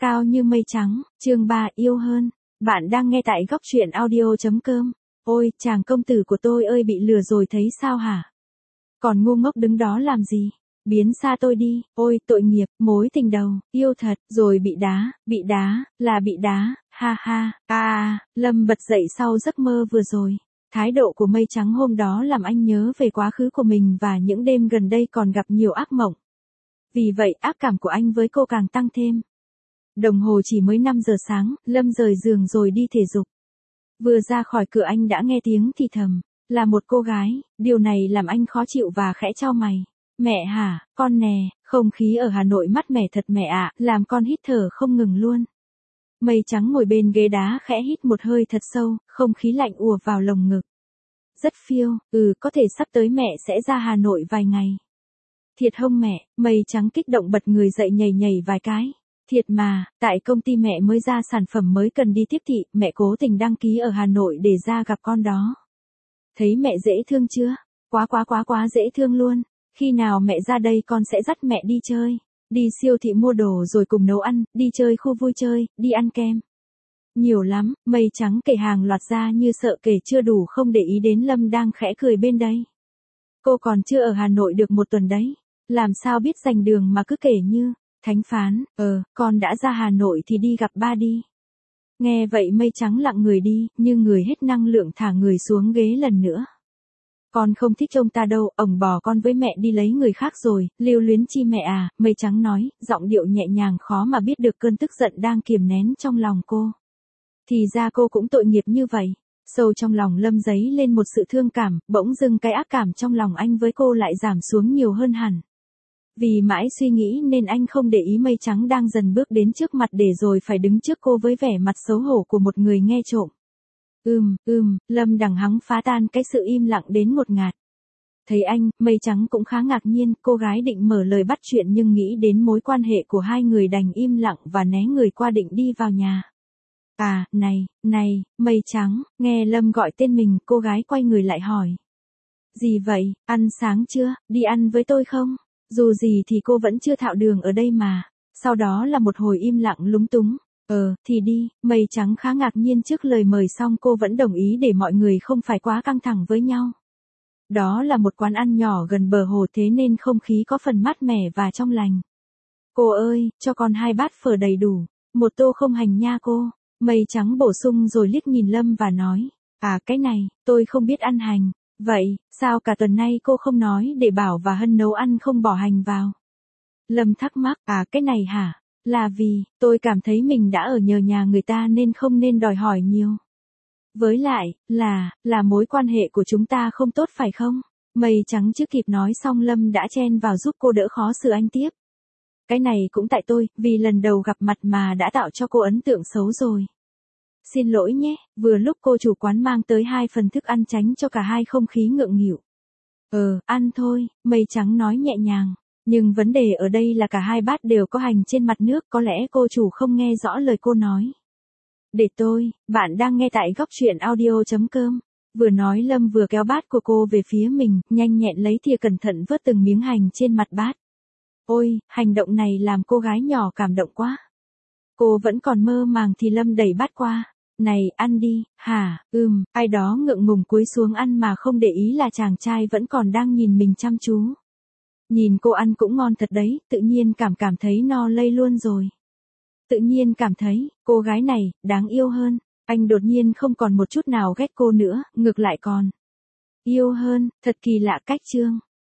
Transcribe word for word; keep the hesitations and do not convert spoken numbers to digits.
Cao như mây trắng, chương ba yêu hơn. Bạn đang nghe tại góc truyện audio.com. Ôi, chàng công tử của tôi ơi bị lừa rồi thấy sao hả? Còn ngu ngốc đứng đó làm gì? Biến xa tôi đi, ôi tội nghiệp, mối tình đầu, yêu thật, rồi bị đá, bị đá, là bị đá, ha ha, à, à, Lâm bật dậy sau giấc mơ vừa rồi. Thái độ của mây trắng hôm đó làm anh nhớ về quá khứ của mình và những đêm gần đây còn gặp nhiều ác mộng. Vì vậy ác cảm của anh với cô càng tăng thêm. Đồng hồ chỉ mới năm giờ sáng, Lâm rời giường rồi đi thể dục. Vừa ra khỏi cửa anh đã nghe tiếng thì thầm, là một cô gái, điều này làm anh khó chịu và khẽ chau mày. Mẹ hả, con nè, không khí ở Hà Nội mát mẻ thật mẹ ạ, làm con hít thở không ngừng luôn. Mây trắng ngồi bên ghế đá khẽ hít một hơi thật sâu, không khí lạnh ùa vào lồng ngực. Rất phiêu, ừ có thể sắp tới mẹ sẽ ra Hà Nội vài ngày. Thiệt không mẹ, mây trắng kích động bật người dậy nhảy nhảy vài cái. Thiệt mà, tại công ty mẹ mới ra sản phẩm mới cần đi tiếp thị, mẹ cố tình đăng ký ở Hà Nội để ra gặp con đó. Thấy mẹ dễ thương chưa? Quá quá quá quá dễ thương luôn. Khi nào mẹ ra đây con sẽ dắt mẹ đi chơi, đi siêu thị mua đồ rồi cùng nấu ăn, đi chơi khu vui chơi, đi ăn kem. Nhiều lắm, mây trắng kể hàng loạt ra như sợ kể chưa đủ không để ý đến Lâm đang khẽ cười bên đây. Cô còn chưa ở Hà Nội được một tuần đấy, làm sao biết dành đường mà cứ kể như, thánh phán, ờ, con đã ra Hà Nội thì đi gặp ba đi. Nghe vậy mây trắng lặng người đi, như người hết năng lượng thả người xuống ghế lần nữa. Con không thích trông ta đâu, ổng bỏ con với mẹ đi lấy người khác rồi, lưu luyến chi mẹ à, mây trắng nói, giọng điệu nhẹ nhàng khó mà biết được cơn tức giận đang kiềm nén trong lòng cô. Thì ra cô cũng tội nghiệp như vậy. Sâu trong lòng Lâm dấy lên một sự thương cảm, bỗng dưng cái ác cảm trong lòng anh với cô lại giảm xuống nhiều hơn hẳn. Vì mãi suy nghĩ nên anh không để ý mây trắng đang dần bước đến trước mặt để rồi phải đứng trước cô với vẻ mặt xấu hổ của một người nghe trộm. Ừm, ừm, Lâm đằng hắng phá tan cái sự im lặng đến ngột ngạt. Thấy anh, mây trắng cũng khá ngạc nhiên, cô gái định mở lời bắt chuyện nhưng nghĩ đến mối quan hệ của hai người đành im lặng và né người qua định đi vào nhà. À, này, này, mây trắng, nghe Lâm gọi tên mình, cô gái quay người lại hỏi. Gì vậy, ăn sáng chưa, đi ăn với tôi không? Dù gì thì cô vẫn chưa thạo đường ở đây mà. Sau đó là một hồi im lặng lúng túng. Ờ, thì đi, mây trắng khá ngạc nhiên trước lời mời xong cô vẫn đồng ý để mọi người không phải quá căng thẳng với nhau. Đó là một quán ăn nhỏ gần bờ hồ thế nên không khí có phần mát mẻ và trong lành. Cô ơi, cho con hai bát phở đầy đủ, một tô không hành nha cô. Mây trắng bổ sung rồi liếc nhìn Lâm và nói, à cái này, tôi không biết ăn hành. Vậy, sao cả tuần nay cô không nói để Bảo và Hân nấu ăn không bỏ hành vào? Lâm thắc mắc, à cái này hả? Là vì, tôi cảm thấy mình đã ở nhờ nhà người ta nên không nên đòi hỏi nhiều. Với lại, là, là mối quan hệ của chúng ta không tốt phải không? Mây trắng chưa kịp nói xong Lâm đã chen vào giúp cô đỡ khó xử anh tiếp. Cái này cũng tại tôi, vì lần đầu gặp mặt mà đã tạo cho cô ấn tượng xấu rồi. Xin lỗi nhé, vừa lúc cô chủ quán mang tới hai phần thức ăn tránh cho cả hai không khí ngượng nghịu. Ờ, ăn thôi, mây trắng nói nhẹ nhàng. Nhưng vấn đề ở đây là cả hai bát đều có hành trên mặt nước, có lẽ cô chủ không nghe rõ lời cô nói. Để tôi, bạn đang nghe tại góc truyện audio.com. Vừa nói Lâm vừa kéo bát của cô về phía mình, nhanh nhẹn lấy thìa cẩn thận vớt từng miếng hành trên mặt bát. Ôi, hành động này làm cô gái nhỏ cảm động quá. Cô vẫn còn mơ màng thì Lâm đẩy bát qua. Này, ăn đi, hả, ừm, ai đó ngượng ngùng cúi xuống ăn mà không để ý là chàng trai vẫn còn đang nhìn mình chăm chú. Nhìn cô ăn cũng ngon thật đấy, tự nhiên cảm cảm thấy no lây luôn rồi. Tự nhiên cảm thấy, cô gái này, đáng yêu hơn. Anh đột nhiên không còn một chút nào ghét cô nữa, ngược lại còn yêu hơn, thật kỳ lạ cách chương.